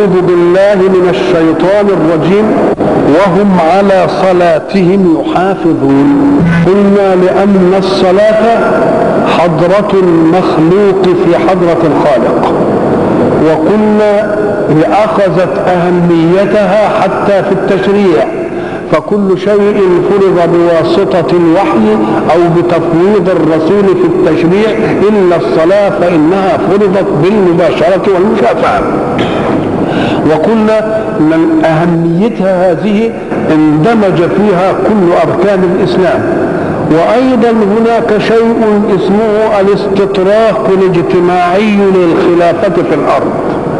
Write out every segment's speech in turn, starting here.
أعوذ بالله من الشيطان الرجيم. وهم على صلاتهم يحافظون. قلنا لأن الصلاة حضرة المخلوق في حضرة الخالق، وقلنا أخذت أهميتها حتى في التشريع، فكل شيء فرض بواسطة الوحي أو بتفويض الرسول في التشريع إلا الصلاة فإنها فرضت بالمباشرة والمشافعة. وقلنا أن أهميتها هذه اندمج فيها كل أركان الإسلام. وأيضا هناك شيء اسمه الاستطراق الاجتماعي للخلافة في الأرض.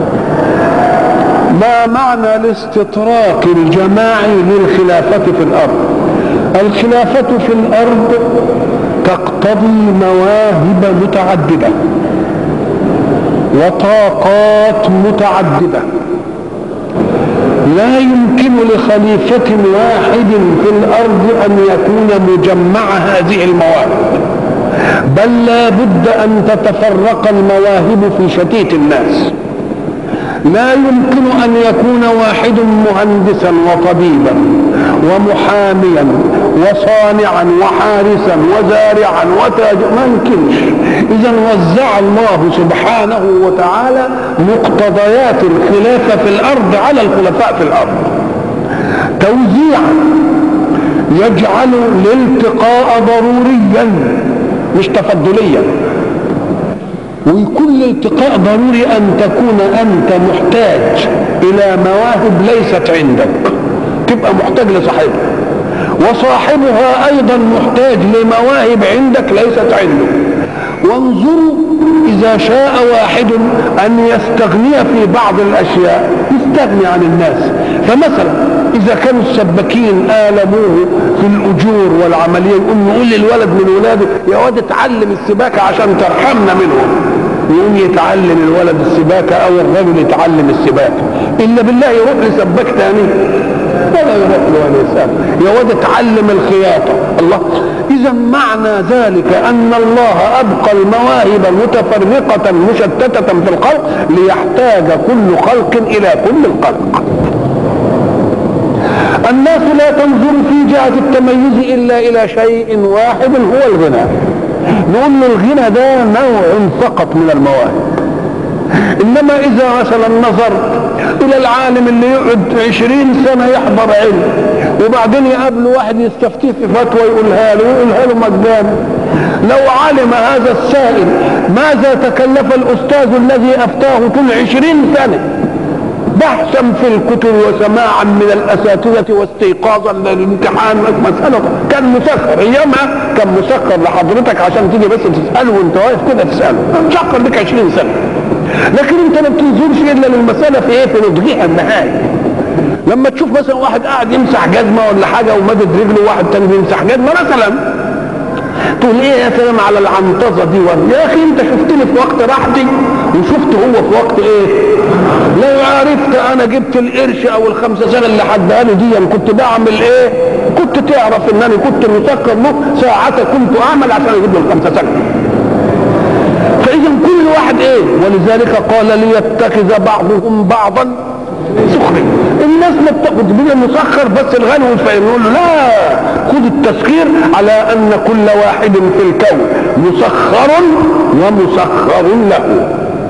ما معنى الاستطراق الجماعي للخلافة في الأرض؟ الخلافة في الأرض تقتضي مواهب متعددة وطاقات متعددة. لا يمكن لخليفة واحد في الأرض أن يكون مجمع هذه المواهب، بل لا بد أن تتفرق المواهب في شتيت الناس. لا يمكن أن يكون واحد مهندسا وطبيبا ومحاميا وصانعا وحارسا وزارعا وتاجرا، ما يمكنش. إذا وزع الله سبحانه وتعالى مقتضيات الخلافة في الأرض على الخلفاء في الأرض توزيعا يجعل الالتقاء ضروريا مش تفضليا. وكل التقاء ضروري أن تكون أنت محتاج إلى مواهب ليست عندك، تبقى محتاج لصاحبها، وصاحبها أيضا محتاج لمواهب عندك ليست عنده. وانظروا إذا شاء واحد أن يستغني في بعض الأشياء يستغني عن الناس. فمثلا إذا كانوا السباكين آلموه في الأجور والعملية، يقول للولد من ولاده يا واد اتعلم السباكة عشان ترحمنا منهم، يقوم يتعلم الولد السباكة أو الرجل يتعلم السباكة. إلا بالله يروح لسباك تاني ولا يروح له ولا يسأل يا واد اتعلم الخياطة. الله. إذا معنى ذلك أن الله أبقى المواهب متفرقة مشتتة في الخلق ليحتاج كل خلق إلى كل الخلق. الناس لا تنظر في جهة التميز إلا إلى شيء واحد هو الغنى. نقول له الغنى ده نوع فقط من المواهب. إنما إذا مثلا نظر إلى العالم اللي يقعد 20 سنة يحضر علم وبعدين يقابله واحد يستفتيه في فتوى يقولها له مجانا، لو علم هذا السائل ماذا تكلف الأستاذ الذي أفتاه طول 20 سنة بحثا في الكتب وسماعا من الأساتذة واستيقاظا للامتحان، مسألة كان مسخر أيامها، كان مسخر لحضرتك عشان تيجي بس تسأله وانت واقف كده تسأله، مسخر لك 20 سنة. لكن انت ما بتنظرش الا للمسألة في ايه؟ في نضجها النهائي. لما تشوف مثلا واحد قاعد يمسح جزمة ولا حاجة ومدد رجله واحد تاني بيمسح جزمة مثلا، تقول ايه يا سلام على العنطزة دي. يا اخي انت شفتني في وقت راحتي وشفت هو في وقت ايه؟ لو عرفت انا جبت القرش او ال5 سنة اللي حدها لي دي كنت بعمل ايه؟ كنت تعرف ان انا كنت مسكر له ساعتها كنت اعمل عشان اجيب له ال5 سنة. فاذا كل واحد ايه؟ ولذلك قال ليتخذ بعضهم بعضا سخريا. الناس ما بتاخد بيه مسخر بس الغني والفقير، يقول له لا، خذ التسخير على ان كل واحد في الكون مسخر ومسخر له،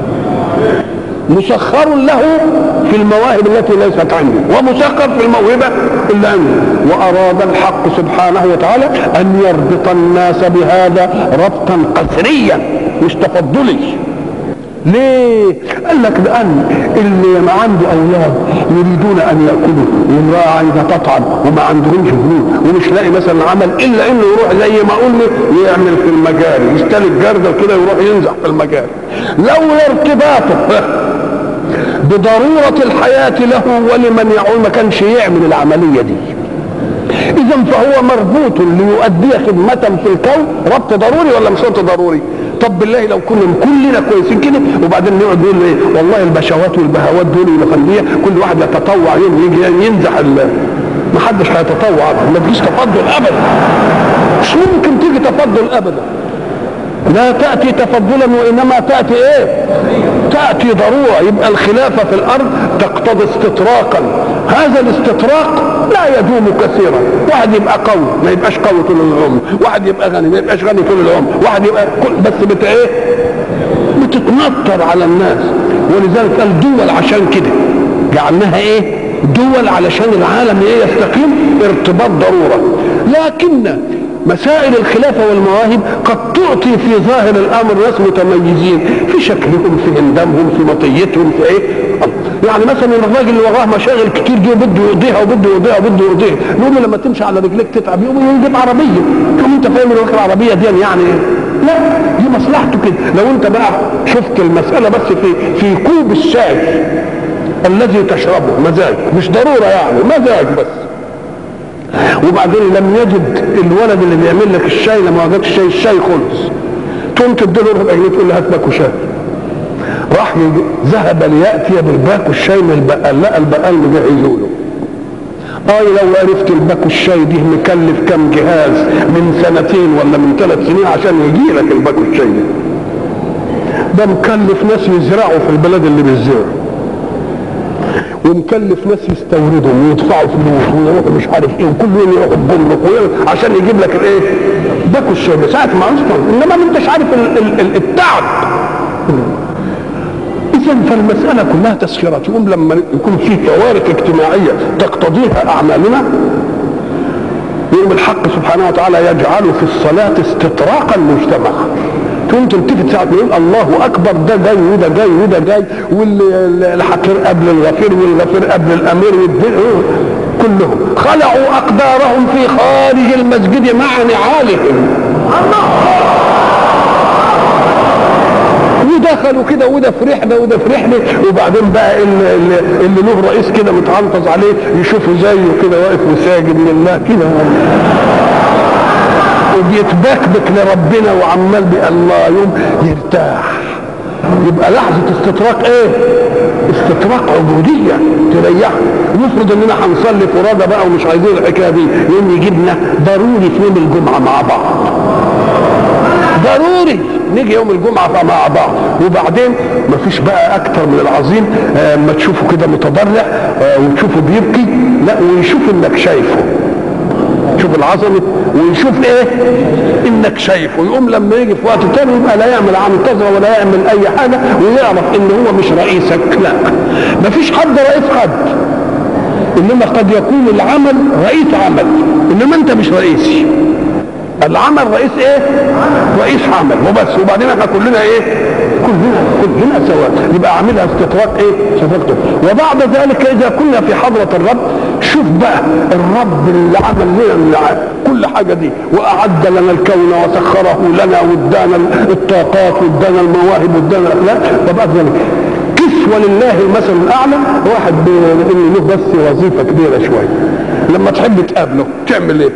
مسخر له في المواهب التي ليست عنده ومسخر في الموهبة اللي عنده. وأراد الحق سبحانه وتعالى أن يربط الناس بهذا ربطا قسريا مش تفضلي. ليه؟ قال لك لأن اللي ما عنده أولاد يريدون أن يأكلوا وامرأة عايزة تطعم وما عندهمش فلوس ومش لاقي مثلا عمل إلا إنه يروح زي ما قلنا يعمل في المجاري، يستلك جردل كده يروح ينزح في المجاري. لولا ارتباطه بضرورة الحياة له ولمن يعول ما كانش يعمل العملية دي. إذا فهو مربوط ليؤدي خدمة في الكون، ربط ضروري ولا مش ربط ضروري؟ طب بالله لو كلنا كويسين كده وبعدين نقعد نقول ايه والله البشوات والبهوات دول والفنديه كل واحد يتطوع يجي ينزح ما حدش هيتطوع، ما تجيش تفضل ابدا، مش ممكن تيجي تفضل ابدا. لا تأتي تفضلا وإنما تأتي إيه؟ تأتي ضرورة. يبقى الخلافة في الأرض تقتضي استطراقا، هذا الاستطراق لا يدوم كثيرا. واحد يبقى قوي ما يبقاش قوي طول العمر، واحد يبقى غني ما يبقاش غني طول العمر، واحد يبقى بس إيه؟ بتتنطر على الناس. ولذلك قال دول عشان كده جعلناها ايه؟ دول علشان العالم ايه؟ يستقيم ارتباط ضروره. لكن مسائل الخلافه والمواهب قد تعطي في ظاهر الامر ناس متميزين في شكلهم، في اندامهم، في مطيتهم، في ايه؟ يعني مثلا الراجل اللي وراه مشاغل كتير دي وبده يقضيها وبده يقضيها وبده يقضيها، نقول له لما تمشي على رجليك تتعب يقوم يجيب عربيه. تقوم انت فاهم ان العربيه دي يعني ايه؟ لا، دي مصلحته كده. لو انت بقى شفت المساله بس في كوب الشاي الذي تشربه مزاج، مش ضروره يعني مزاج بس، وبعدين لم يجد الولد اللي بيعمل لك الشاي، لما وجدش الشاي خلص، تقوم تديله ربع جنيه تقول له هات باكو شاي. راح ذهب لياتي بالباكو الشاي من البقال، لقى البقال مجهزه له. لو عرفت الباكو الشاي دي مكلف كم جهاز من 2 ولا من 3 سنين عشان يجي لك الباكو الشاي ده مكلف ناس يزرعوا في البلد اللي بيزرعوا، ومكلف ناس يستوردهم ويدفعوا فلوس ويروحوا مش عارف ايه، وكل يوم يروحوا الجمرك عشان يجيب لك الايه؟ باكو الشاي ساعه ما اصلا، انما ما انتش عارف التعب. إذا فالمسألة كلها تسخيرات. يقوم لما يكون في كوارث اجتماعية تقتضيها أعمالنا، يقوم الحق سبحانه وتعالى يجعل في الصلاة استطراقا مجتمع. تقوم تلتفت ساعة ما يقول الله أكبر، ده جاي وده جاي وده جاي، والحقير قبل الغفير والغفير قبل الأمير كلهم خلعوا أقدارهم في خارج المسجد مع نعالهم. ودخلوا كده وده فرحنا وده فرحنا، وبعدين بقى اللي له رئيس كده متعنطز عليه يشوفه زيه كده واقف وساجد لله كده وبيتبكبك لربنا وعمال الله يوم يرتاح. يبقى لحظة استطراق ايه؟ استطراق عبودية تريح. نفرض اننا هنصلي فرادى بقى ومش عايزين الحكاية دي، يوم يجيبنا ضروري في يوم الجمعة مع بعض، ضروري نيجي يوم الجمعة مع بعض. وبعدين مفيش بقى اكتر من العظيم ما تشوفه كده متضرع وتشوفه بيبكي، لا ويشوف انك شايفه، شوف العظمة ويشوف ايه؟ انك شايفه. يقوم لما يجي في وقت تاني يبقى لا يعمل عنتظرة ولا يعمل اي حاجة، ويعرف ان هو مش رئيسك. لا، مفيش حد رئيس حد، انما قد يكون العمل رئيس عمل، انما انت مش رئيسي. العمل رئيس ايه؟ رئيس عمل وبس. وبعدين احنا كلنا ايه؟ كلنا سواء. يبقى عاملها استطراق ايه؟ شفقته. وبعد ذلك اذا كنا في حضرة الرب، شوف بقى الرب اللي عمل لنا كل حاجة دي واعد لنا الكون وسخره لنا وادانا الطاقات وادانا المواهب وادانا الاخلاق. وبعد ذلك كسوة لله المثل الاعلى، واحد بيقول له بس وظيفة كبيرة شوية، لما تحب تقابله تعمل ايه؟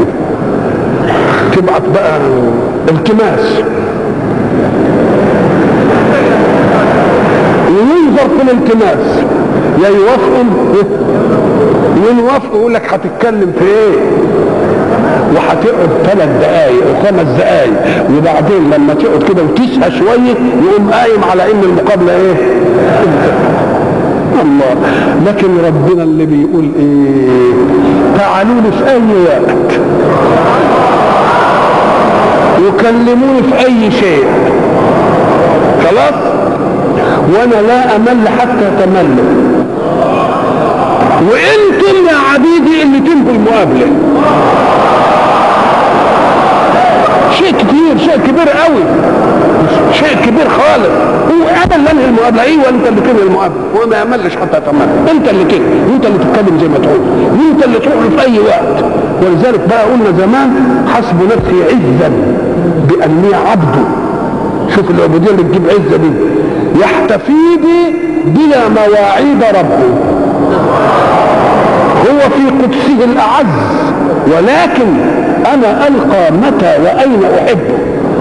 تبعت بقى التماس وينظر في الالتماس، يا يوافقوا يقول لك هتتكلم في ايه، وهتقعد 3 دقايق و5 دقايق، وبعدين لما تقعد كده وتسهى شويه يقوم قايم على ان المقابله ايه؟ الله. لكن ربنا اللي بيقول ايه؟ تعالوا لي في اي وقت وكلموني في اي شيء، خلاص، وانا لا امل حتى تملوا، وانتم يا عبيدي اللي تنهوا المقابله. شيء كتير، شيء كبير قوي، شيء كبير خالص. هو انا اللي انهي المقابله، ايوه انت اللي تنهي المقابله، هو ما يملش حتى تمل، انت اللي تنهي، وانت اللي تتكلم زي ما تقول، وانت اللي تروح له في اي وقت. ولذلك بقى قلنا زمان حسب نفسي عزا باني عبده. شوف العبوديه اللي تجيب عزه دي، يحتفي بي بلا مواعيد ربه، هو في قدسه الاعز، ولكن انا القى متى واين احبه.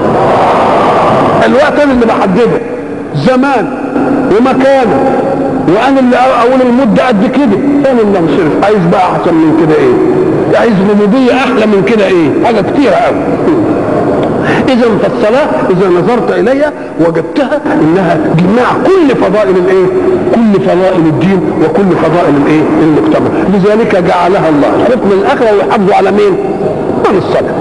الوقت انا اللي بحدده، زمان ومكانه، وانا اللي اقول المده قد كده، انا اللي مصرف. عايز بقى احسن من كده ايه؟ عايز ربوبيه احلى من كده ايه؟ حاجه كتيره قوي. اذا فالصلاه اذا نظرت اليها وجدتها انها جماع كل فضائل الايه؟ كل فضائل الدين وكل فضائل الايه؟ المجتمع. لذلك جعلها الله حكم الاخره ويحافظ على مين؟ على الصلاه.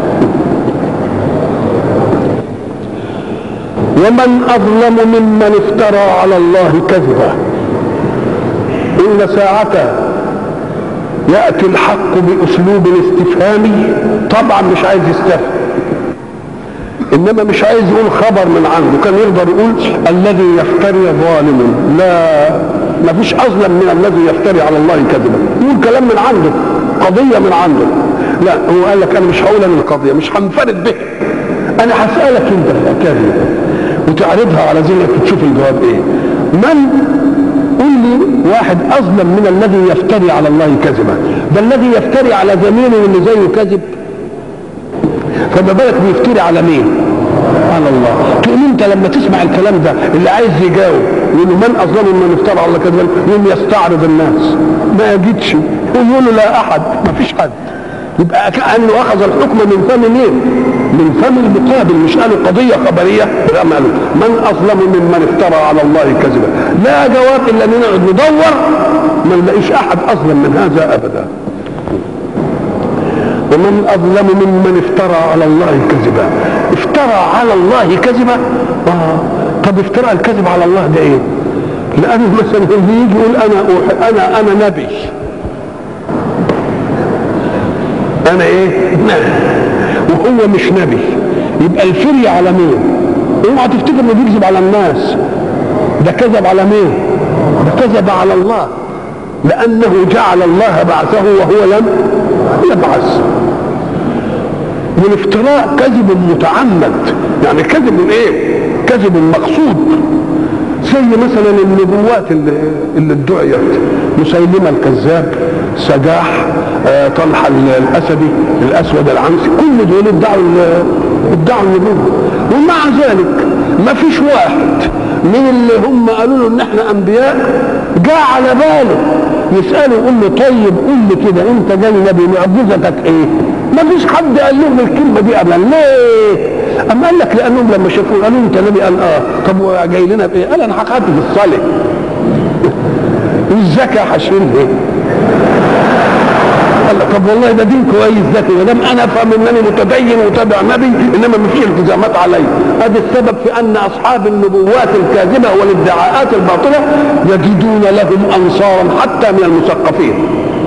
ومن اظلم ممن افترى على الله كذبا. ان ساعة ياتي الحق باسلوب استفهامي، طبعا مش عايز يستفهم، انما مش عايز يقول خبر من عنده، كان يقدر يقول الذي يفتري ظالم. لا، ما فيش اظلم من الذي يفتري على الله كذبا. يقول كلام من عنده، قضيه من عنده. لا، هو قال لك انا مش هقول انا القضيه، مش هنفرد به، انا هسالك انت في الحكايه دي وتعرضها على ذهنك وتشوف الجواب ايه. من قل لي واحد اظلم من الذي يفتري على الله كذبا. ده الذي يفتري على زميله اللي زيه كذب، فما بالك بيفتري على مين؟ على الله. تقول انت لما تسمع الكلام ده اللي عايز يجاوب يقول له من اظلم من افترى على الله كذبا، يقوم يستعرض الناس، ما يجدش، يقول له لا احد، ما فيش حد. يبقى كانه اخذ الحكم من فم مين؟ من فم المقابل، مش قالوا قضيه خبريه، لا، ما قالوا من اظلم ممن افترى على الله كذبا. لا جواب الا ان نقعد ندور ما نلاقيش احد اظلم من هذا ابدا. ومن اظلم ممن افترى على الله كذبا. افترى على الله كذبا. طب افترى الكذب على الله ده ايه؟ لانه مثلا اللي يجي يقول انا نبي، انا ايه؟ نبي، وهو مش نبي، يبقى الفري على مين؟ اوعى تفتكر انه بيكذب على الناس، ده كذب على مين؟ ده كذب على الله، لانه جعل الله بعثه وهو لم يبعث. والافتراء كذب متعمد، يعني كذب ايه؟ كذب مقصود، زي مثلا النبوات اللي ادعيت، مسيلمة الكذاب، سجاح، طلحة الاسدي، الاسود العنسي، كل دول ادعوا النبوة. ومع ذلك ما فيش واحد من اللي هم قالوا له ان احنا انبياء جاء على باله يسأله يقول له طيب قول لي كده انت جاي نبي معجزتك ايه؟ ما فيش حد قال لهم الكلمة دي ابدا. ليه؟ اما قال لك لانهم لما شافوه قالوا انت نبي، قال طب جاي لنا بايه؟ قال انا حققت بالصلاة والزكاة هشيل ايه؟ قال طب والله ده دين كويس ذكي، ما دام انا افهم انني متدين وتابع نبي انما ما فيش التزامات علي. هذا السبب في ان اصحاب النبوات الكاذبه والادعاءات الباطله يجدون لهم انصارا حتى من المثقفين.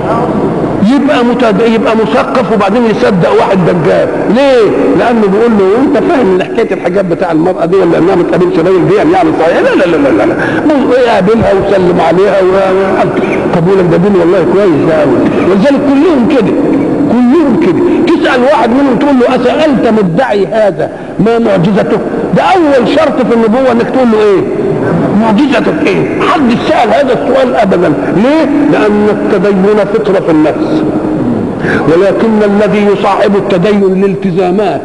يبقى مثقف وبعدين يصدق واحد دجال. ليه؟ لانه بيقول له انت فاهم ان حكايه الحجاب بتاع المراه دي ولا انها ما تقابلش راجل دي يعني صحيح؟ لا لا لا لا لا، يقابلها ويسلم عليها طب يقول لك ده دين والله كويس ده قوي. ولذلك كلهم كده، كلهم كده. تسال واحد منهم تقول له اسالت مدعي هذا ما معجزته؟ ده اول شرط في النبوه انك تقول له ايه؟ معجزتك ايه؟ حد سأل هذا السؤال ابدا. ليه؟ لان التدين فطرة في النفس، ولكن الذي يصاحب التدين الالتزامات.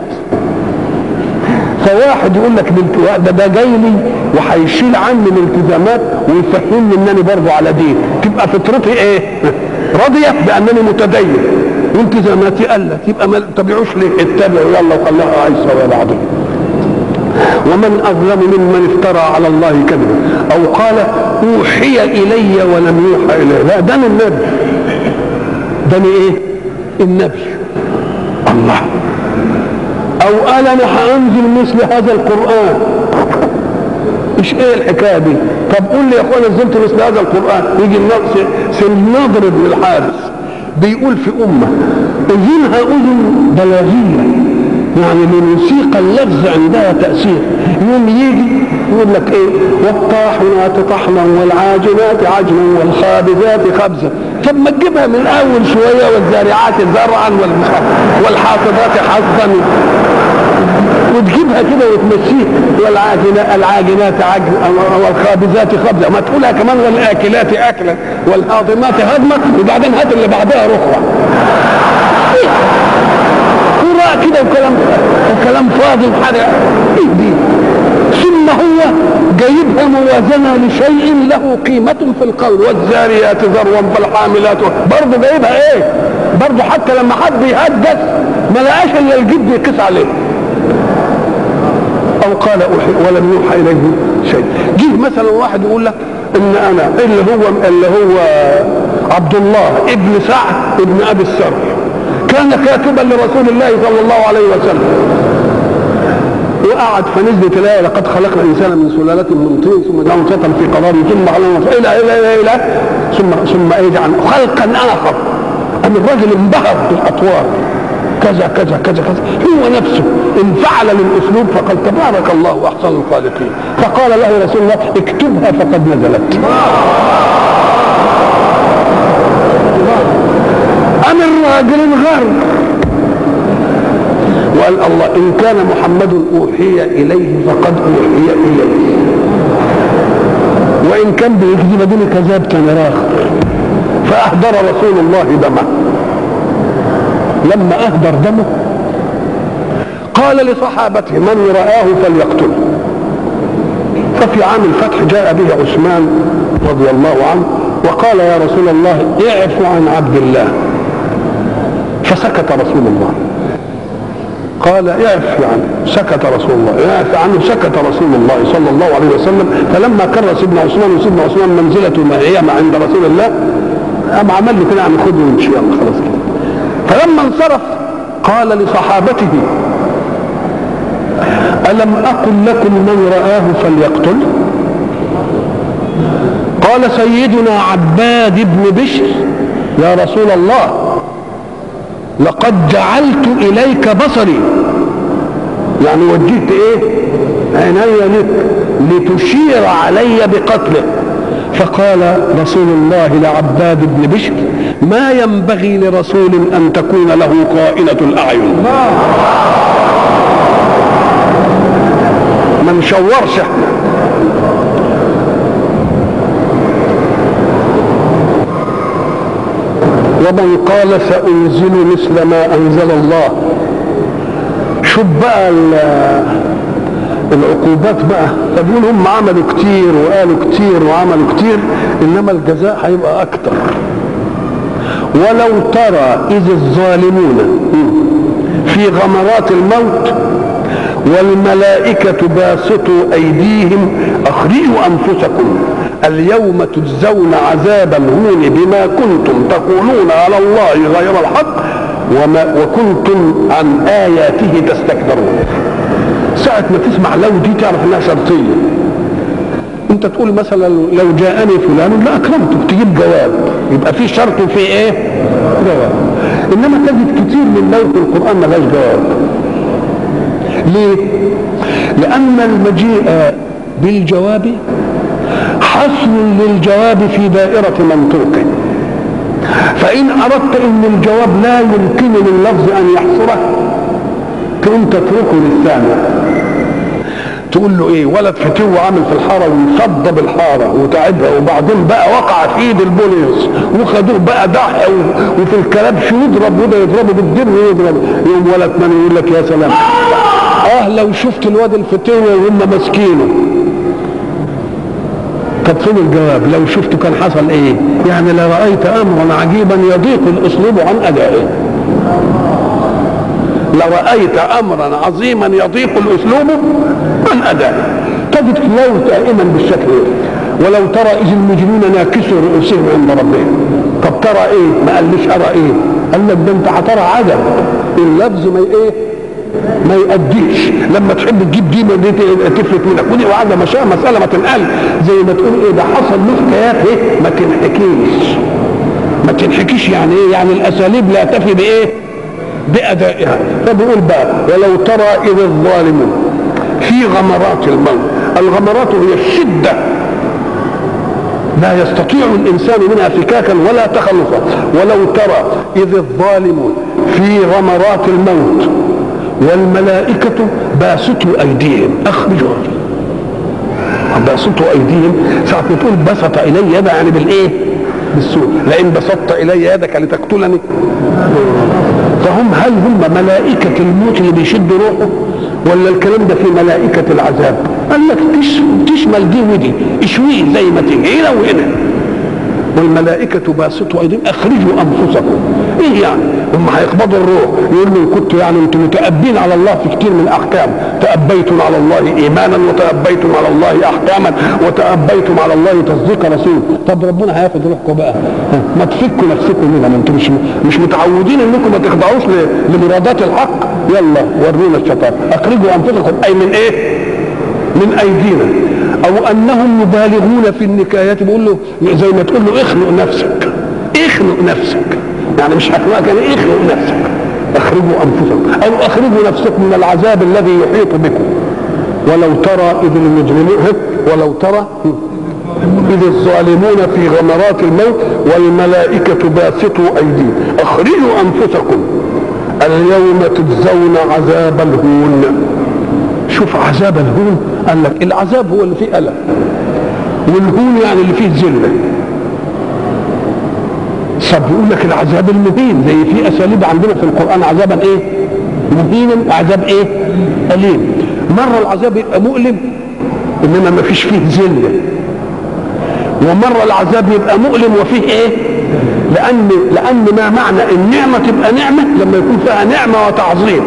فواحد يقول لك ده جاي لي وهيشيل عني الالتزامات ويفهمني انني برضه على دين، تبقى فطرتي ايه؟ راضيه بانني متدين والتزاماتي قلت، يبقى ما تبيعوش ليه؟ اتبعوا يلا وخلوها عايشه ويا بعضهم. ومن اظلم ممن افترى على الله كذبا او قال اوحي الي ولم يوحى الي. لا، ده النبي، ده ايه؟ النبي. الله. او قال انا هانزل مثل هذا القران. ايش ايه الحكايه دي؟ طب قول لي يا اخوان نزلت مثل هذا القران. يجي سنضرب للحارس بيقول في امه اذنها اذن بلاغيه، يعني لموسيقى اللفظ عندها تأثير. يوم يجي يقول لك ايه؟ والطاحنات طحنا والعاجنات عجنا والخابزات خبزا. طب ما تجيبها من اول شويه، والزارعات زرعا والحاصدات حصدا، وتجيبها كده وتمشيها. العاجنات عجن والخابزات خبزا، ما تقولها كمان والاكلات اكلا والهاضمات هضما، وبعدين هات اللي بعدها رخوه كده وكلام فاضي وحاجه ايه دي. ثم هو جايبها موازنه لشيء له قيمه في القول، والزاريات ذروا فالحاملات، برضه جايبها ايه؟ برضه حتى لما حد يهدث ما لقاش الا الجد يقيس عليه. او قال ولم يوحى اليه شيء. جه مثلا واحد يقول لك ان انا اللي هو عبد الله ابن سعد ابن ابي السر كان كاتبا لرسول الله صلى الله عليه وسلم، وقعد فنزلت الايه لقد خلقنا الانسان من سلاله من طين ثم جعلنا نطفه في قرار ثم علمنا الى ثم يجعل خلقا اخر. ان الرجل انبهر بالاطوار كذا كذا كذا كذا، هو نفسه انفعل للاسلوب فقال تبارك الله احسن الخالقين، فقال له رسول الله اكتبها فقد نزلت. أم الراجل انغر وقال الله إن كان محمد أوحي إليه فقد أوحي إليه، وإن كان بيكذب دون كذاب كان راخر، فأهدر رسول الله دمه. لما أهدر دمه قال لصحابته من رآه فليقتله. ففي عام الفتح جاء به عثمان رضي الله عنه وقال يا رسول الله اعف عن عبد الله، فسكت رسول الله. قال اعف عنه، سكت رسول الله، اعف عنه، سكت رسول الله صلى الله عليه وسلم. فلما كرر سيدنا عثمان وسيدنا عثمان منزلته ما هي ما عند رسول الله قام عمل له كده عم خده وامشي يلا خلاص كده. فلما انصرف قال لصحابته ألم أقل لكم من رآه فليقتل؟ قال سيدنا عباد بن بشر يا رسول الله لقد جعلت إليك بصري، يعني وجهت ايه عيني لك لتشير علي بقتله. فقال رسول الله لعباد بن بشر ما ينبغي لرسول أن تكون له خائنة الأعين، ما نشورش احنا. ومن قال سأنزل مثل ما أنزل الله. شوف بقى العقوبات بقى، فبيقول هم عملوا كتير وقالوا كتير وعملوا كتير انما الجزاء هيبقى اكتر. ولو ترى اذ الظالمون في غمرات الموت والملائكة باسطوا ايديهم اخرجوا انفسكم اليوم تجزون عذاب الهون بما كنتم تقولون على الله غير الحق وكنتم عن آياته تستكبرون. ساعة ما تسمع لو دي تعرف انها شرطية. انت تقول مثلا لو جاءني فلان لا اكرمته، تجيب جواب يبقى في شرط في ايه؟ جواب. انما تجد كتير من لو في القرآن ما لهاش جواب. ليه؟ لأن المجيء بالجواب حصر للجواب في دائرة منطوقه، فإن أردت أن الجواب لا يمكن لللفظ أن يحصره تقوم تتركه للثاني. تقول له ايه ولد فتوه عامل في الحاره ويصدب الحاره وتعبها وبعدين بقى وقع في ايد البوليس وخدوه بقى دح وفي الكلبش يضرب وده يضربه بالدر ويضرب يوم ولد من يقول لك يا سلام لو شفت الواد الفتوه وهم ماسكينه. طب فين الجواب؟ لو شفته كان حصل ايه؟ يعني لرأيت امرا عجيبا يضيق الاسلوب عن ادائه. لرأيت امرا عظيما يضيق الاسلوب عن ادائه. تجد لو دائما بالشكل ايه؟ ولو ترى اذ المجرمون ناكسوا رؤوسهم عند ربهم. طب ترى ايه؟ ما قاليش ارى ايه؟ قال لك ده انت هترى عجب، اللفظ ما ايه؟ ما يؤديش. لما تحب تجيب دي تفلت منك ودي وعجب مسألة ما تنقل زي ما تقول ايه ده حصل له حكايات ايه؟ ما تنحكيش يعني ايه؟ يعني الاساليب لا تفي بايه؟ بأدائها. فبيقول بقى ولو ترى إذ الظالمون في غمرات الموت. الغمرات هي الشدة لا يستطيع الإنسان منها فكاكا ولا تخلصا. ولو ترى إذ الظالمون في غمرات الموت والملائكة باسطوا أيديهم أخرجوا باسطوا أيديهم. ساعة ما تقول بسط إلي يدا يعني بالإيه؟ بالسوء. لئن بسطت إلي يدك لتقتلني. فهم هل هم ملائكة الموت اللي بيشد روحه ولا الكلام ده في ملائكة العذاب؟ قال لك تشمل دي ودي اشويه زي ما تيجي هنا وهنا. والملائكة باسطوا أيديهم أخرجوا أنفسكم. إيه يعني؟ هم هيقبضوا الروح، يقول له كنتوا يعني أنتم متأبين على الله في كتير من الأحكام، تأبيتم على الله إيمانا وتأبيتم على الله أحكاما وتأبيتم على الله تصديق رسول. طب ربنا هياخد روحكم بقى، ما تفكوا نفسكم منها، ما أنتم مش متعودين أنكم ما تخضعوش لمرادات الحق. يلا ورونا الشطار. أخرجوا أنفسكم أي من إيه؟ من أيدينا. او انهم يبالغون في النكايات، بيقول له زي ما تقول له اخنق نفسك، اخنق نفسك، يعني مش هخنقك، يعني اخنق نفسك. اخرجوا انفسكم او اخرجوا نفسكم من العذاب الذي يحيط بكم. ولو ترى اذ المجرمون، ولو ترى اذ الظالمون في غمرات الموت والملائكة باسطوا ايديهم اخرجوا انفسكم اليوم تجزون عذاب الهون. شوف عذاب الهون، قال لك العذاب هو اللي فيه ألم، والهون يعني اللي فيه ذلة. طب يقول لك العذاب المهين، زي في اساليب عندنا في القرآن عذابا ايه؟ مهينا، عذاب ايه؟ أليم. مرة العذاب يبقى مؤلم انما ما فيش فيه ذلة، ومرة العذاب يبقى مؤلم وفيه ايه؟ لأن ما معنى النعمة تبقى نعمة لما يكون فيها نعمة وتعظيم،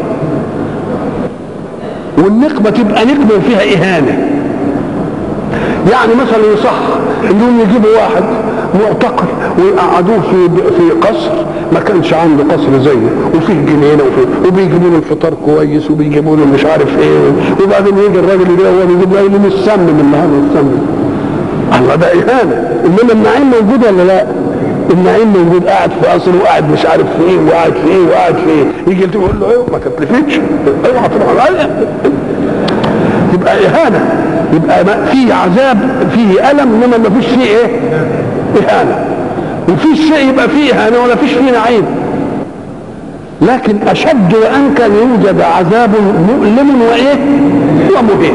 والنقمة تبقى نقمة وفيها إهانة. يعني مثلا يصح انهم يجيبوا واحد معتقل ويقعدوه في قصر ما كانش عنده قصر زيه، وفيه جنينه وبيجيبوا له الفطار كويس وبيجيبوا له مش عارف ايه، وبعدين يجي الراجل ده هو بيجيب له مش سمم النهارده السمم. الله، ده اهانه. انما النعيم موجود ولا لا؟ النعيم موجود، قاعد في قصر وقاعد مش عارف في ايه وقاعد في ايه وقاعد في ايه، يجي يقول له ايه ما تتلفتش، اوعى تروح عليا، تبقى اهانه. يبقى فيه عذاب فيه الم انما ما فيش فيه ايه؟ اهانه. وفي شيء يبقى فيه اهانه ولا فيش فيه نعيم. لكن اشد وانكى يوجد عذاب مؤلم وايه؟ ومهين.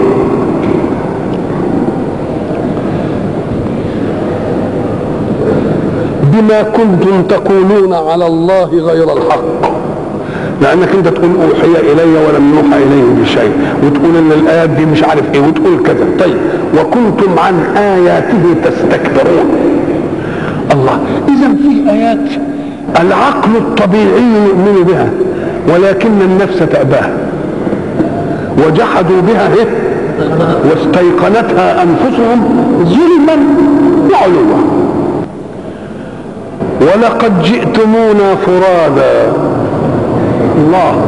بما كنتم تقولون على الله غير الحق، لانك انت تقول اوحي الي ولم يوحى اليه بشيء، وتقول ان الايات دي مش عارف ايه، وتقول كذا. طيب وكنتم عن اياته تستكبرون. الله، اذا في ايات العقل الطبيعي يؤمن بها ولكن النفس تأباها، وجحدوا بها إيه؟ واستيقنتها انفسهم ظلما وعلوا. ولقد جئتمونا فرادا. الله،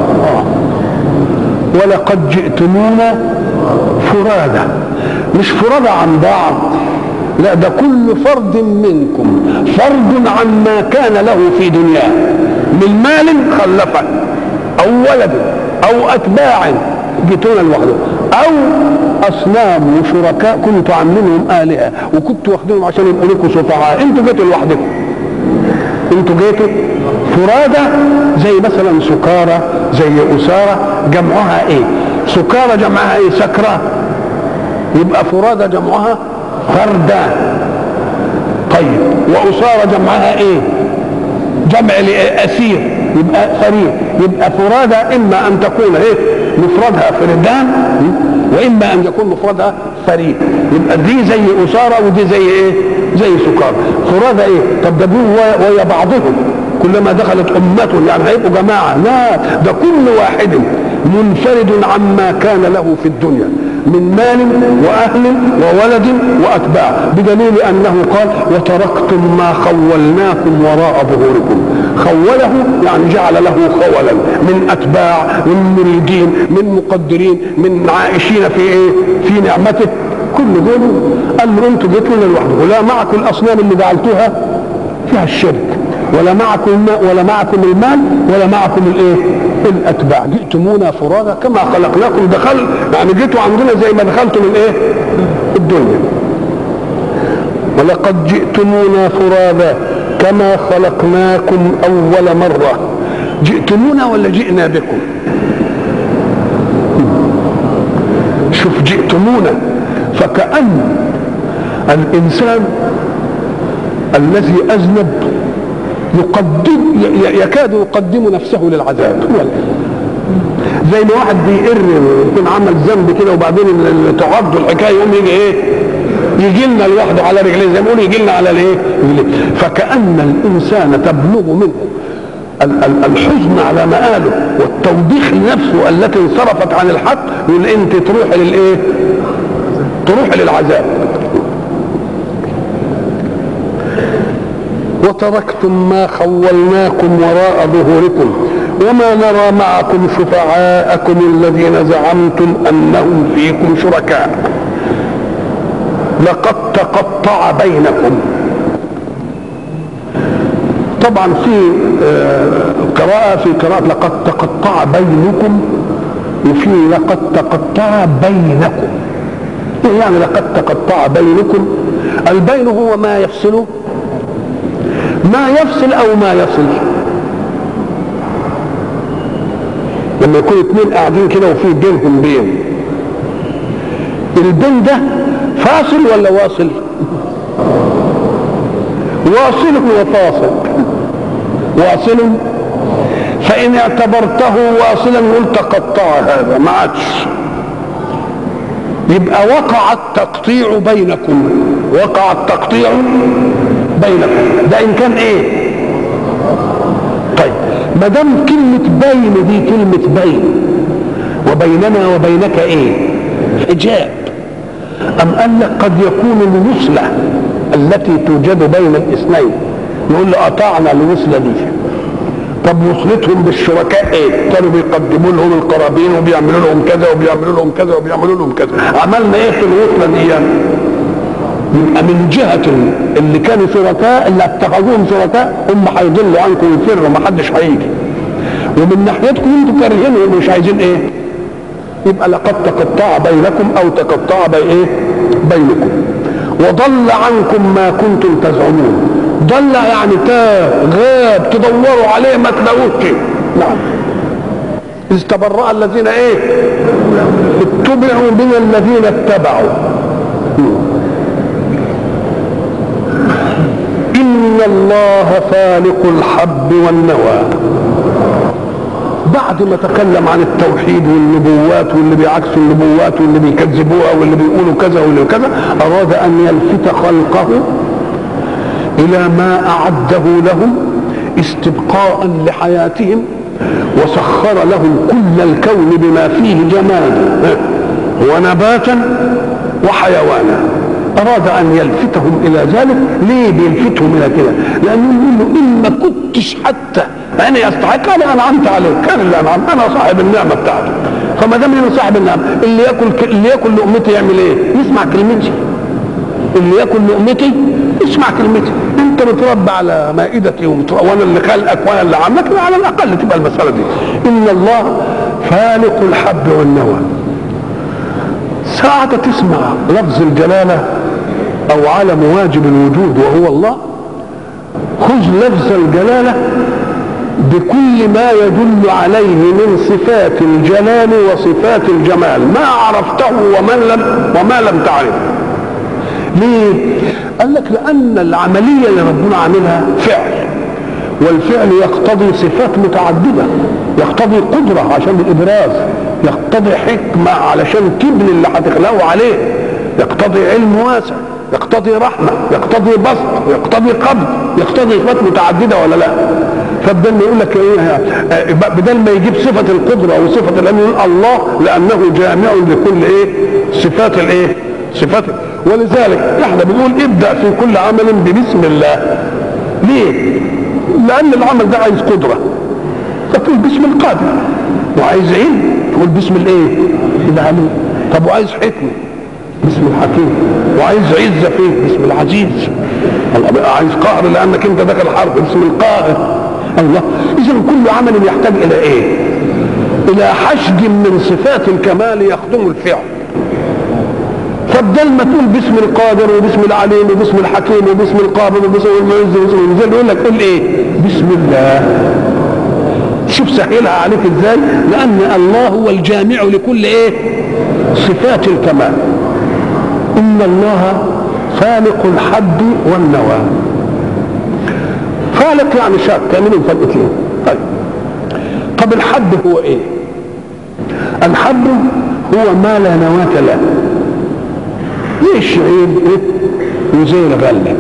ولقد جئتمونا فرادا، مش فرادا عن بعض، لا، ده كل فرد منكم فرد عما كان له في دنياه من مال خلفه او ولد او اتباع جئتونا لوحده، او اصنام وشركاء كنتوا عاملينهم الهه وكنتوا واخدينهم عشان يبقوا لكم شفعاء، انتوا جيتوا لوحدكم، انتوا جيتوا فرادى. زي مثلا سكارى، زي اسارى، جمعها ايه؟ سكارى جمعها ايه؟ سكرى. يبقى فرادى جمعها فردا. طيب واسارى جمعها ايه؟ جمع لاسير، يبقى فريق. يبقى فرادى اما ان تكون ايه؟ مفردها فردان، واما ان يكون مفردها فريق. يبقى دي زي اسارى ودي زي ايه؟ زي سكارى. فرادى ايه؟ طب ده دول ويا بعضهم كلما دخلت امته يعني هيبقوا جماعه؟ لا، ده كل واحد منفرد عما كان له في الدنيا من مال واهل وولد واتباع، بدليل انه قال وتركتم ما خولناكم وراء ظهوركم. خوله يعني جعل له خولا من اتباع، من مريدين، من مقدرين، من عائشين في ايه؟ في نعمته. كل دول قال له انتوا جيتوا لنا لوحدكم، لا معكم الاصنام اللي جعلتوها فيها الشرك، ولا معكم المال، ولا معكم الايه؟ الاتباع. جئتمونا فرادا كما خلقناكم. دخل يعني جيتوا عندنا زي ما دخلتم الايه؟ الدنيا. ولقد جئتمونا فرادا كما خلقناكم اول مره. جئتمونا ولا جئنا بكم؟ شوف، جئتمونا، فكأن الانسان الذي اذنب يكاد يقدم نفسه للعذاب. زي ما واحد بيقر يكون عمل ذنب كده وبعدين تعض الحكايه يقوم يجي ايه؟ يجي لنا لوحده على رجليه زي ما بيقولوا، يجي لنا على الايه؟ فكأن الانسان تبلغ منه الحزن على مآله والتوبيخ لنفسه التي انصرفت عن الحق، يقول انت تروح للايه؟ تروح للعذاب. وتركتم ما خولناكم وراء ظهوركم وما نرى معكم شفعاءكم الذين زعمتم انهم فيكم شركاء لقد تقطع بينكم. طبعا في قراءة لقد تقطع بينكم، وفي لقد تقطع بينكم. يعني لقد تقطع بينكم، البين هو ما يفصل، ما يفصل او ما يصل. لما يكون اثنين قاعدين كده وفي بينهم بين، البين ده فاصل ولا واصل؟ واصل وفاصل. واصل، فإن اعتبرته واصلا قلت تقطع هذا ما عادش، يبقى وقع التقطيع بينكم. وقع التقطيع بينكم ده إن كان إيه؟ طيب ما دام كلمة بين دي كلمة بين، وبيننا وبينك إيه؟ حجاب. أم قال لك قد يكون الوصلة التي توجد بين الاثنين نقول له قطعنا الوصلة دي. طب وصلتهم بالشركاء ايه؟ كانوا بيقدموا لهم القرابين وبيعملوا لهم كذا وبيعملوا لهم كذا وبيعملوا لهم كذا. عملنا ايه في الوصلة دي؟ يبقى من جهة اللي كانوا شركاء اللي اتخذوهم شركاء هم هيضلوا عنكم ويفروا ما حدش هيجي، ومن ناحيتكم انتم كارهينهم ومش عايزين ايه؟ يبقى لقد تقطع بينكم او تقطع بينكم وضل عنكم ما كنتم تزعمون. ضل يعني تاه، غاب، تدوروا عليه ما تلاقوش. نعم. إذ تبرأ الذين ايه؟ اتبعوا من الذين اتبعوا. إن الله فالق الحب والنوى. بعد ما تكلم عن التوحيد والنبوات واللي بيعكسوا النبوات واللي بيكذبوها واللي بيقولوا كذا واللي كذا، أراد أن يلفت خلقه إلى ما أعده لهم استبقاء لحياتهم، وسخر لهم كل الكون بما فيه جمالا ونباتا وحيوانا. أراد أن يلفتهم إلى ذلك. ليه بيلفتهم إلى كده؟ لأنه يقول له إن ما كنتش حتى أنا يستحق أنا أنعمت عليك، كان اللي أنعم، أنا صاحب النعمة بتاعته. فما دام أنا صاحب النعمة، اللي ياكل لقمتي يعمل إيه؟ يسمع كلمتي. اللي ياكل لقمتي اسمع كلمتي. أنت متربى على مائدتي وأنا اللي خلقك وأنا اللي عملك، على الأقل تبقى المسألة دي. إن الله فالق الحب والنوى. ساعة تسمع لفظ الجلالة أو علم واجب الوجود وهو الله، خذ لفظ الجلالة بكل ما يدل عليه من صفات الجلال وصفات الجمال، ما عرفته وما لم تعرف. ليه؟ قال لك لأن العملية اللي ربنا عاملها فعل، والفعل يقتضي صفات متعددة، يقتضي قدرة عشان الإبراز، يقتضي حكمة علشان تبني اللي هتخلقه عليه، يقتضي علم واسع، يقتضي رحمة، يقتضي بسط، يقتضي قبض، يقتضي صفات متعددة ولا لا؟ فبدل ما يقول لك ايه، بدل ما يجيب صفة القدرة وصفة العلم يقول الله لأنه جامع لكل ايه؟ صفات الايه؟ صفات. ولذلك احنا بنقول ابدأ في كل عمل ببسم الله. ليه؟ لأن العمل ده عايز قدرة، فتقول باسم القادر. وعايز علم تقول باسم الايه؟ العليم. طب وعايز حكمة باسم الحكيم. وعايز عزة فيه باسم العزيز. عايز قهر لأنك انت داخل حرب باسم القاهر. الله. إذا كل عمل يحتاج إلى ايه؟ إلى حشد من صفات الكمال يخدم الفعل. فبدل ما تقول باسم القادر وباسم العليم وباسم الحكيم وباسم القابض وباسم المعز وباسم المنزل، يقول لك قل ايه؟ بسم الله. شوف سهلها عليك ازاي؟ لأن الله هو الجامع لكل ايه؟ صفات الكمال. إن الله فالق الحب والنوى. فالق يعني شاك، كامل فالقتين. طب الحب هو ايه؟ الحب هو ما لا نواة له. زي الشعير وزي الغله،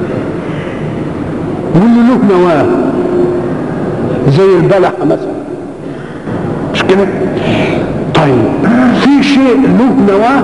واللي له نواه زي البلح مثلا، مش كده؟ طيب في شيء له نواه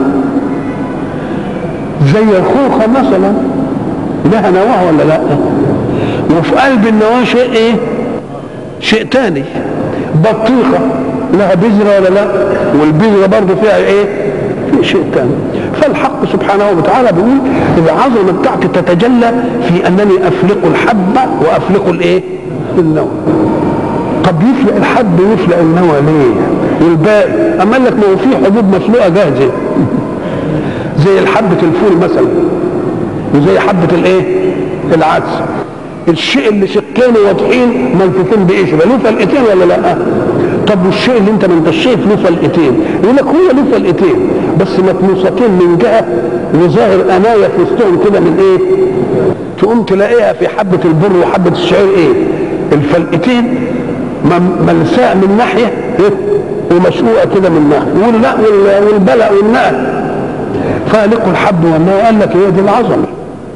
زي الخوخه مثلا، لها نواه ولا لا؟ وفي قلب النواه شيء ايه؟ شيء تاني. بطيخه لها بذره ولا لا؟ والبذره برضه فيها ايه؟ في شيء تاني. فالحق سبحانه وتعالى بيقول العظمه بتاعتي تتجلى في انني افلق الحبه وافلق الايه؟ النوى. طب يفلق الحب ويفلق النوى ليه؟ والباقي اما قال لك ما هو في حبوب مفلوقه جاهزه زي حبه الفول مثلا وزي حبه الايه؟ العدس. الشيء اللي شقين واضحين منفوخين بقشره له فلقتين ولا لا؟ طب والشيء اللي انت ما انتش شايف له فلقتين، يقول لك هو له فلقتين بس مطموستين من جهه وظاهر انايا في وسطهم كده من ايه؟ تقوم تلاقيها في حبه البر وحبه الشعير ايه؟ الفلقتين ملساء من ناحيه ومشقوقه كده من ناحيه، والبلع والنقل فالق الحب والنوى. قال لك هي دي العظمه.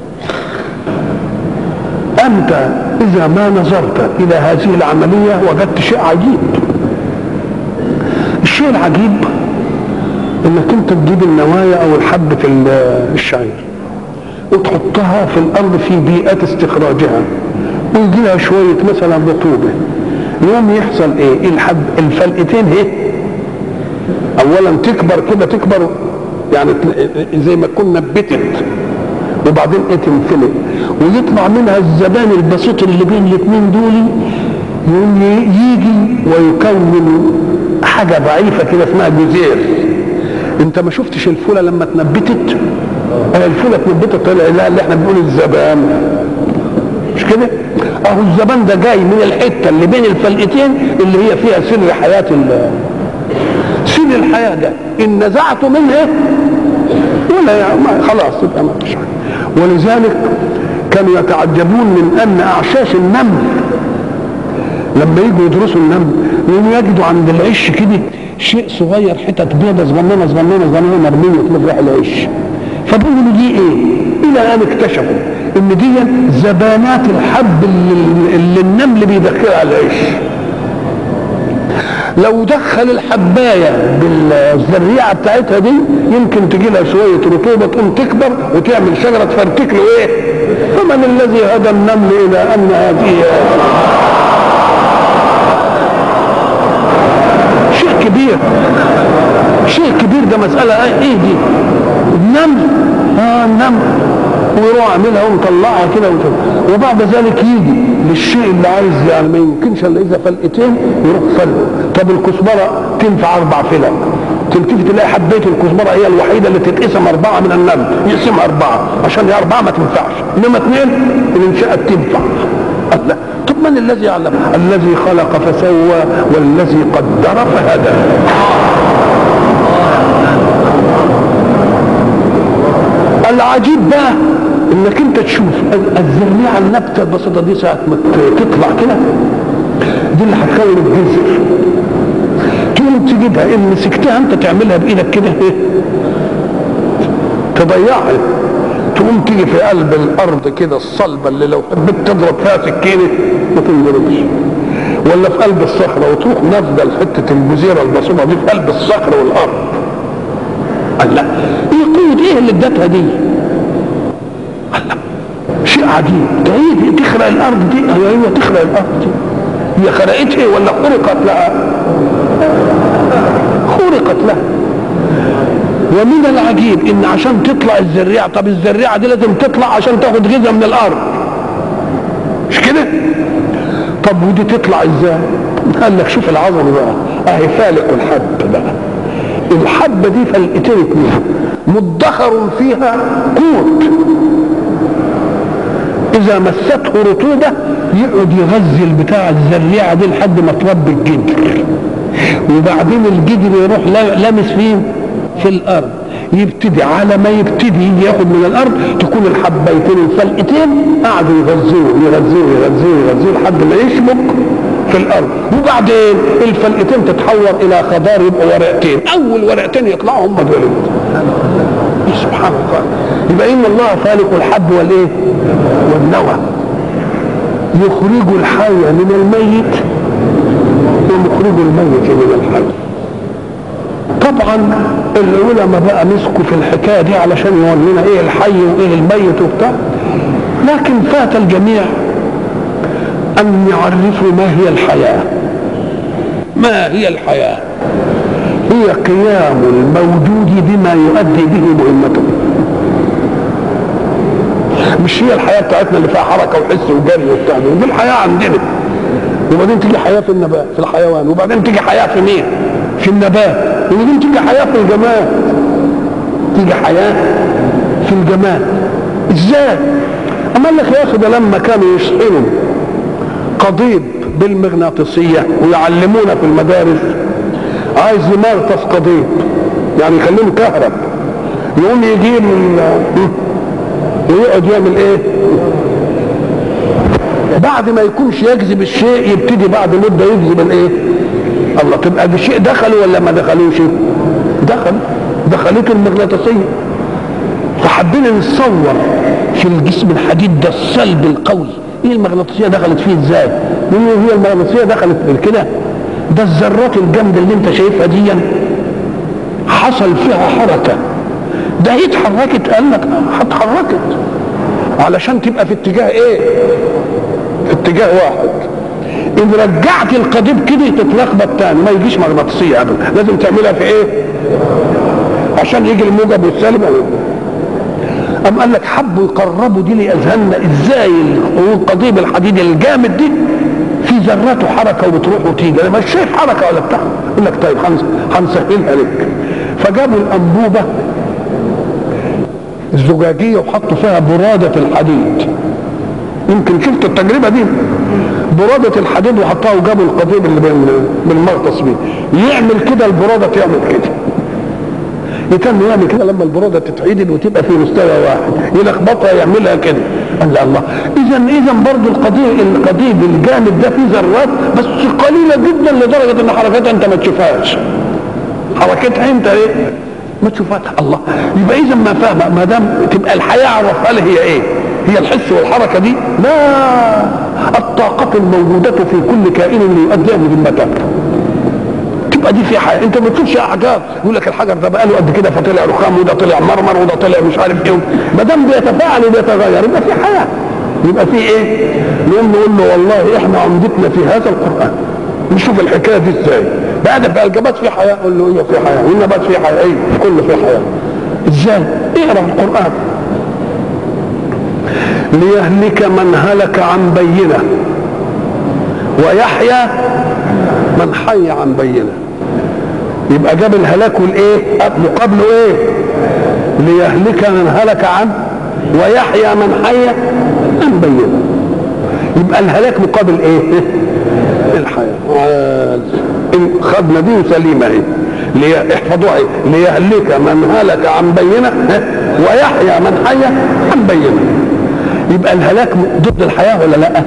أنت إذا ما نظرت إلى هذه العملية وجدت شيء عجيب. الشيء العجيب إنك أنت تجيب النوايا أو الحب في الشعير وتحطها في الأرض في بيئة استخراجها ويجي لها شوية مثلا رطوبة، يوم يحصل إيه؟ الفلقتين هي أولا تكبر كده، تكبر يعني زي ما تكون نبتت وبعدين ايه؟ تنفلق ويطلع منها الزبان البسيط اللي بين الاثنين دول، يقوم يجي ويكون حاجه ضعيفه كده اسمها جزير. انت ما شفتش الفوله لما اتنبتت؟ الفوله اتنبتت لا اللي احنا بنقول الزبان، مش كده؟ اهو الزبان ده جاي من الحته اللي بين الفلقتين اللي هي فيها سر حياه سر الحياه ده ان نزعته منها ولا خلاص يبقى ما فيش. ولذلك كانوا يتعجبون من ان اعشاش النمل لما يجوا يدرسوا النمل يجدوا عند العش كده شيء صغير، حتت بيضه صغننه صغننه صغننه مرميه كده في ريح العش، فبيقولوا دي ايه؟ الى ان اكتشفوا ان دي زبانات الحب اللي النمل بيدخلها على العش. لو دخل الحبايه بالزريعه بتاعتها دي يمكن تجي لها شويه رطوبه تقوم تكبر وتعمل شجره تفرتك له ايه؟ فمن الذي هدى النمل الى ان هذه شيء كبير، شيء كبير ده مساله ايه دي؟ النمل النمل ويروح عاملها ومطلعها كده وبعد ذلك يجي للشيء اللي عايز يعني ما يمكنش الا اذا فلقتين يروح فلقه. طب الكزبره تنفع 4 فلق، تلتفت تلاقي حبايه الكزبره هي الوحيده اللي تتقسم 4 من النمل، يقسمها 4 عشان هي 4 ما تنفعش، انما 2 الانشاءات تنفع. الله، طب من الذي يعلم؟ الذي خلق فسوى والذي قدر فهدى. العجيب بقى انك انت تشوف الزريعه النبته البسيطه دي ساعه ما تطلع كده دي اللي هتكون الجذر، تقوم تجيبها ان مسكتها انت تعملها بايدك كده ايه؟ تضيعها، تقوم تيجي في قلب الارض كده الصلبه اللي لو حبيت تضرب فيها سكينه ما تنضربش، ولا في قلب الصخره وتروح نفضل حته الجزيره البسيطه دي في قلب الصخره والارض. الله، ايه قوه ايه اللي ادتها دي؟ الله، شيء عجيب. ده ايه تخلق الارض دي؟ ايوه تخلق الارض دي. هي خلقت ايه ولا خلقت لها؟ خلقت لها. ومن العجيب ان عشان تطلع الزريعه، طب الزريعه دي لازم تطلع عشان تاخد غذاء من الارض، مش كده؟ طب ودي تطلع ازاي؟ قال لك شوف العظمه بقى، اهي فالق الحب بقى. الحبه دي فلقتين 2 مدخر فيها قوت، اذا مسته رطوبه يقعد يغذي البتاع الزريعه دي لحد ما تربي الجدر، وبعدين الجدر يروح لامس فين؟ في الارض، يبتدي على ما يبتدي ياخد من الارض تكون الحبيتين الفلقتين قعدوا يغذوه لحد ما يشبك في الارض، وبعدين الفلقتين تتحور الى خضار يبقوا ورقتين، اول ورقتين يطلعوا هم دول سبحان الله. يبقى ان الله خالق الحب والايه والنوى، يخرج الحي من الميت ومخرج الميت من الحي. طبعا العلماء بقى مسكوا في الحكايه دي علشان يورينا ايه الحي وايه الميت وبتاع، لكن فات الجميع ان يعرفوا ما هي الحياه. ما هي الحياه؟ هي قيام الموجود بما يؤدي به مهمته. مش هي الحياه بتاعتنا اللي فيها حركه وحس وجري وبتاع، دي الحياه عندنا. وبعدين تيجي حياه في النبات في الحيوان، وبعدين تيجي حياه في مين؟ في النبات، وبعدين تيجي حياه في الجماد. تيجي حياه في الجماد ازاي؟ اما قال لك يا اخي ده لما كانوا يشحنوا قضيب بالمغناطيسيه ويعلمونا في المدارس، عايز يمغطس قضيب يعني يخليه مكهرب، يقوم يجيب ويقعد يعمل ايه؟ بعد ما يكونش يجذب الشيء يبتدي بعد مده يجذب الايه؟ الله. تبقى الشيء دخلوا ولا ما دخلوش؟ دخلته المغناطيسيه. فحبينا نتصور في الجسم الحديد ده الصلب القوي ايه المغناطيسيه دخلت فيه ازاي؟ هي المغناطيسيه دخلت كده؟ ده الذرات الجامده اللي انت شايفها دي حصل فيها حركه، ده هي اتحركت. قال لك اتحركت علشان تبقى في اتجاه ايه؟ في اتجاه واحد. ان رجعت القضيب كده تتلخبط تاني، ما يجيش مغناطيسيه ابدا، لازم تعملها في ايه؟ عشان يجي الموجب والسالب. أم قال لك حبوا يقربوا دي لاذهاننا ازاي القضيب الحديد الجامد دي في ذراته حركه وبتروح وتيجي. انا مش شايف حركه ولا بتاع. يقول لك طيب هنسهلها لك. فجابوا الانبوبه الزجاجيه وحطوا فيها براده الحديد. يمكن شفتوا التجربه دي، براده الحديد وحطها وجابوا القضيب اللي بالمغطس بيه يعمل كده، البراده تعمل كده، يتم يعمل كده لما البراده تتعدل وتبقى في مستوى واحد، يلخبطها يعملها كده. قال الله. اذا برضه القضيب الجامد ده فيه ذرات بس قليله جدا لدرجه ان حركتها انت ما تشوفهاش. حركتها انت ايه؟ ما تشوفها. الله. يبقى اذا ما فاهم، ما دام تبقى الحياه عرفها لي هي ايه؟ هي الحس والحركه دي؟ لا، الطاقه الموجوده في كل كائن ليؤدي مهمته. تبقى دي في حياه. انت ما بتشوفش احجار يقول لك الحجر ده بقى له قد كده فطلع رخام وده طلع مرمر وده طلع مش عارف ايه. ما دام بيتفاعل وبيتغير يبقى في حياه، يبقى في ايه؟ نقوم نقول له والله احنا عمدتنا في هذا القران نشوف الحكايه دي ازاي. بعد بقى الجبات في حياه، قول له ايه في حياه، والنبات في حياه، ايه كله في حياه. ازاي؟ اقرا القران. ليهلك من هلك عن بينه ويحيى من حي عن بينه. يبقى جاب الهلاك والايه مقابله ايه؟ ليهلك من هلك عن ويحيى من حي عن بينه. يبقى الهلاك مقابل ايه؟ الحياه. ان خدنا دي سليمه اهي، احفظوها ايه؟ ليهلك من هلك عن بينه ويحيى من حي عن بينه. يبقى الهلاك ضد الحياه ولا لا؟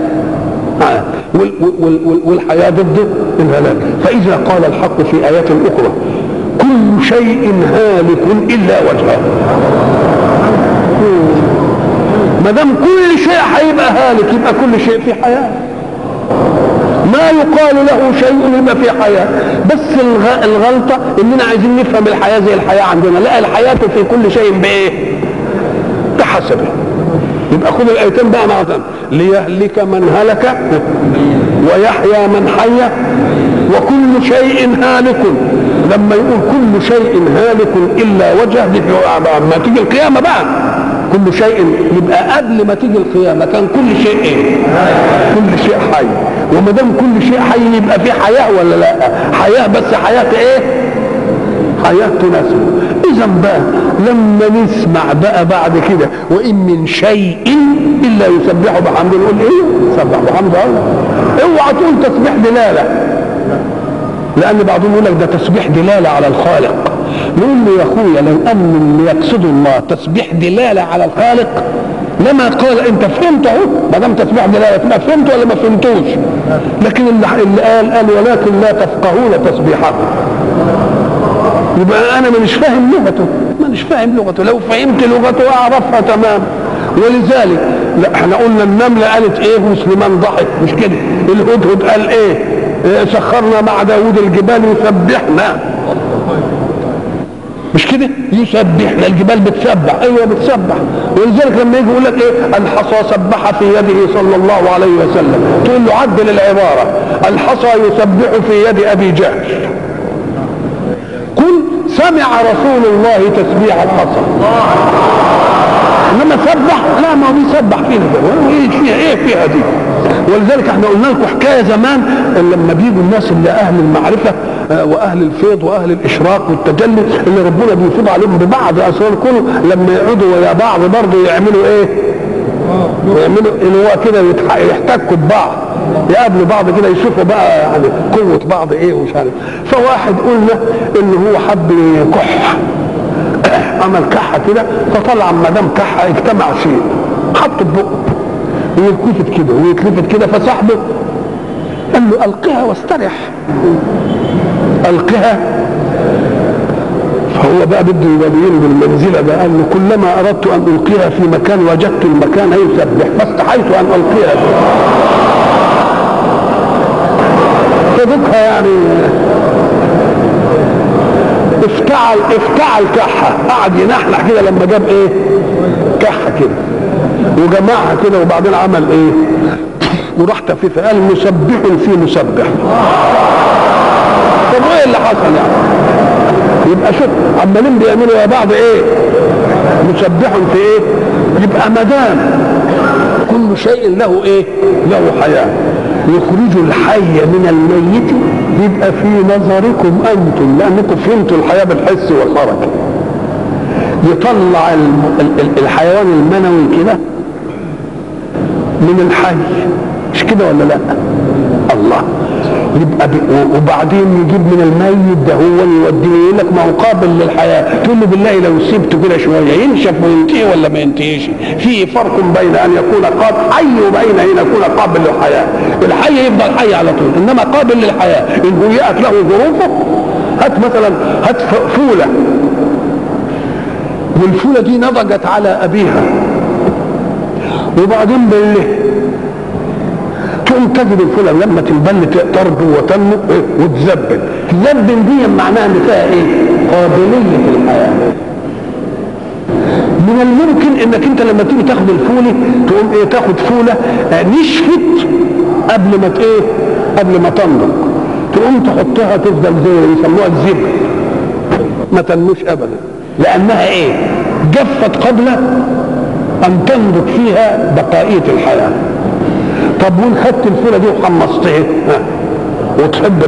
والحياه ضد الهلاك. فاذا قال الحق في ايات اخرى كل شيء هالك الا وجهه، ما دام كل شيء هيبقى هالك يبقى كل شيء في حياه. ما يقال له شيء يبقى في حياه. بس الغلطه اننا عايزين نفهم الحياه زي الحياه عندنا. لا، الحياه في كل شيء بايه؟ بحسبه. يبقى خذ الايتين بقى مع بعض. ليهلك من هلك ويحيى من حي وكل شيء هالك. لما يقول كل شيء هالك الا وجهه دي ما تيجي القيامه بقى كل شيء، يبقى قبل ما تيجي القيامه كان كل شيء ايه؟ كل شيء حي. وما دام كل شيء حي يبقى في حياه ولا لا؟ حياه، بس حياه ايه؟ حياه تناسبه. اذا بقى لما نسمع بقى بعد كده وان من شيء الا يسبح بحمده، نقول ايه؟ سبح بحمده. اوعى تقول تسبيح دلاله، لان بعضهم يقول لك ده تسبيح دلاله على الخالق. نقول له يا اخويا لو ان اللي يقصد الله تسبيح دلاله على الخالق لما قال انت فهمت اهو. ما دام تسبيح دلاله تبقى فهمت ولا ما فهمتوش؟ لكن اللي قال ولكن لا تفقهون تسبيحه، يبقى انا مش فاهم لغته. مانيش فاهم لغته، لو فهمت لغته اعرفها تمام. ولذلك لا احنا قلنا النمله قالت ايه وسليمان ضحك، مش كده؟ الهدهد قال ايه؟ سخرنا مع داوود الجبال يسبحنا، مش كده؟ يسبحنا، الجبال بتسبح، ايوه بتسبح. ولذلك لما يجي يقول لك ايه الحصى سبح في يده صلى الله عليه وسلم، تقول له عدل العباره، الحصى يسبح في يد ابي جهل. قل سمع رسول الله تسبيح الحصى، انما سبح لا، ما هو بيسبح فينا، ايه فيها ايه فيها دي؟ ولذلك احنا قلنا لكم حكايه زمان لما بيجوا الناس اللي اهل المعرفه واهل الفيض واهل الاشراق والتجلي اللي ربنا بيفيض عليهم ببعض اسرار كله، لما يقعدوا ويا بعض برضه يعملوا ايه؟ يعملوا اللي هو كده يحتكوا ببعض، يقابلوا بعض كده يشوفوا بقى يعني قوه بعض ايه ومش عارف. فواحد قلنا ان هو حب كح، عمل كحه كده، فطلع ما دام كحه اجتمع شيء حطه في بقه ويتلفت كده ويتلفت كده، فصاحبه قال له القها واسترح، القها. فهو بقى بده يبين بالمنزله ده، قال له كلما اردت ان القيها في مكان وجدت المكان يسبح فاستحيت ان القيها فبكها يعني افتعل كحه، قعد ينحنح كده لما جاب ايه؟ كحه كده وجمعها كده، وبعدين عمل ايه؟ وراح تفيفه، قال مسبح في مسبح. طب ايه اللي حصل يعني؟ يبقى شوف عمالين بيعملوا يا بعض ايه؟ مسبح في ايه؟ يبقى ما دام كل شيء له ايه؟ له حياه، يخرج الحي من الميت، يبقى في نظركم انتم لانكم فهمتوا الحياه بالحس والحركه، يطلع الحيوان المنوي كده من الحي، مش كده ولا لا؟ الله، يبقى وبعدين يجيب من الميت ده هو يوديه، يقول لك ما هو قابل للحياه، تقول له بالله لو سيبته كده شويه ينشف وينتهي ولا ما ينتهيش؟ في فرق بين ان يكون حي وبين ان يكون قابل للحياه. الحي يفضل حي على طول، انما قابل للحياه ان هيئت له ظروفه. هات مثلا هات فوله، والفوله دي نضجت على ابيها، وبعدين بالله تقوم تجد الفوله لما تنبل تربو وتنمو وتزبن. تزبن دي معناها ان فيها ايه؟ قابليه للحياه. من الممكن انك انت لما تيجي تاخد الفوله تقوم ايه؟ تاخد فوله نشفت قبل ما ايه؟ قبل ما تنضج، تقوم تحطها تفضل زي يسموها الزبن، ما تنموش ابدا، لانها ايه؟ جفت قبل ان تنضج فيها بقائيه الحياه. طب وان خدت الفوله دي وحمصتها وتحب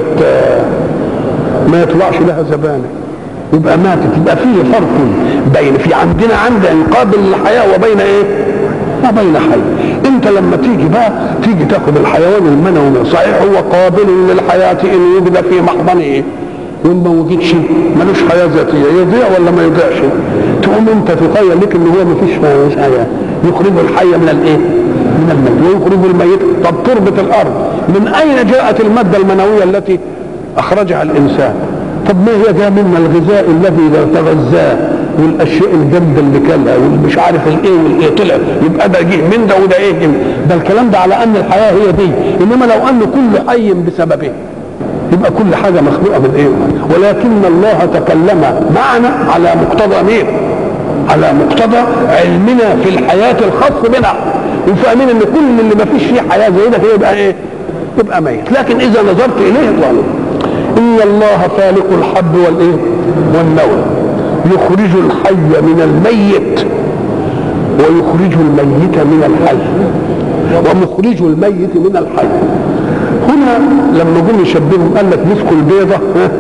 ما يطلعش لها زبانه، يبقى ماتت. يبقى فيه فرق بين عندنا قابل للحياه وبين ايه؟ وبين حي. انت لما تيجي بقى تيجي تاخد الحيوان المنوي، صحيح هو قابل للحياه ان يوجد في محضنه ايه؟ وان ما وجدش ملوش حياه ذاتيه، يضيع ولا ما يضيعش؟ تقوم انت تخيل لك ان هو ما فيش حياه، يخرج الحي من الايه؟ من الميت، ويخرج الميت. طب تربة الارض من اين جاءت الماده المنويه التي اخرجها الانسان؟ طب ما هي جاء منا الغذاء الذي تغذاه والاشياء الجامده اللي كلها والمش عارف الايه والايه طلع، يبقى ده جه من ده وده ايه؟ ده الكلام ده على ان الحياه هي دي. انما لو ان كل حي بسببه يبقى كل حاجه مخلوقه من ايه؟ ولكن الله تكلم معنا على مقتضى مين؟ على مقتضى علمنا في الحياه الخاص بنا، وفاهمين ان كل اللي ما فيش فيه حياه زي ده يبقى ايه؟ يبقى ميت. لكن اذا نظرت اليه ظالم. ان الله فالق الحب والايه؟ والنوى، يخرج الحي من الميت ويخرج الميت من الحي ومخرج الميت من الحي. هنا لما جم يشبههم قال لك مسكوا البيضه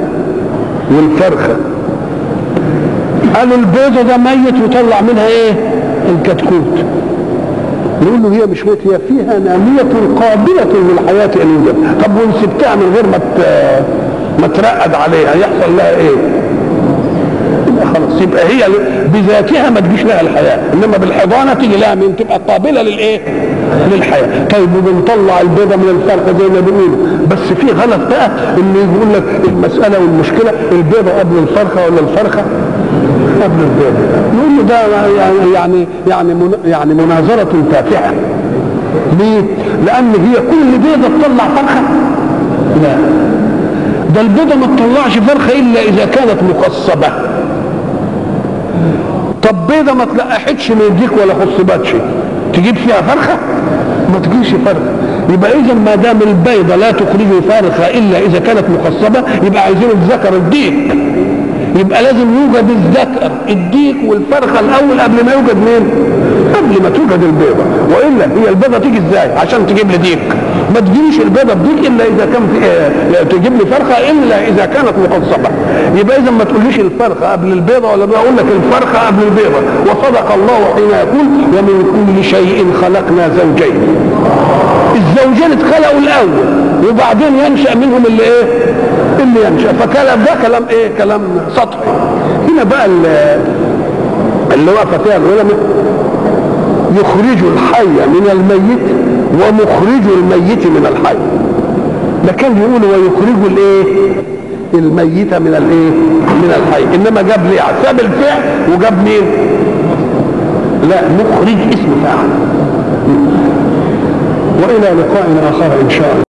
والفرخه، قالوا البيضه ده ميت وطلع منها ايه؟ الكتكوت. نقول له هي مش ميت، هي فيها ناميه قابله للحياه ان يوجد. طب وان سبتها من غير ما ترقد عليها يحصل لها ايه؟ خلاص يبقى هي بذاتها ما تجيش لها الحياه، انما بالحضانه تيجي لها من تبقى قابله للايه؟ للحياه. طيب وبنطلع البيضه من الفرخه زي ما بنقول، بس في غلط بقى ان يقول لك المساله والمشكله البيضه قبل الفرخه ولا الفرخه قبل البيضة. نقول له ده يعني مناظرة تافهة. ليه؟ لأن هي كل بيضة تطلع فرخة؟ لا، ده البيضة ما تطلعش فرخة إلا إذا كانت مخصبة. طب بيضة ما تلقحتش من الديك ولا خصبتش تجيب فيها فرخة؟ ما تجيش فرخة. يبقى إذا ما دام البيضة لا تخرج فرخة إلا إذا كانت مخصبة، يبقى عايزين الذكر الديك. يبقى لازم يوجد الذكر الديك والفرخة الأول قبل ما يوجد مين؟ قبل ما توجد البيضة. وإلا هي البيضة تيجي إزاي؟ عشان تجيب لي ديك. ما تجيش البيضة بديك إلا إذا كان في تجيب لي فرخة إلا إذا كانت مخصبة. يبقى إذا ما تقوليش الفرخة قبل البيضة، ولا بقول لك الفرخة قبل البيضة. وصدق الله حين يقول ومن كل شيء خلقنا زوجين. الزوجين اتخلقوا الأول وبعدين ينشأ منهم اللي إيه؟ اللي ينشأ. فكلام ده كلام إيه؟ كلام سطحي. هنا بقى اللي واقفة فيها العلماء يخرج الحي من الميت ومخرج الميت من الحي. ده كان بيقولوا ويخرج الايه؟ الميت من الايه؟ من الحي. انما جاب ليه؟ ساب الفعل وجاب مين؟ لا، مخرج اسم فاعل. والى لقاء اخر ان شاء الله.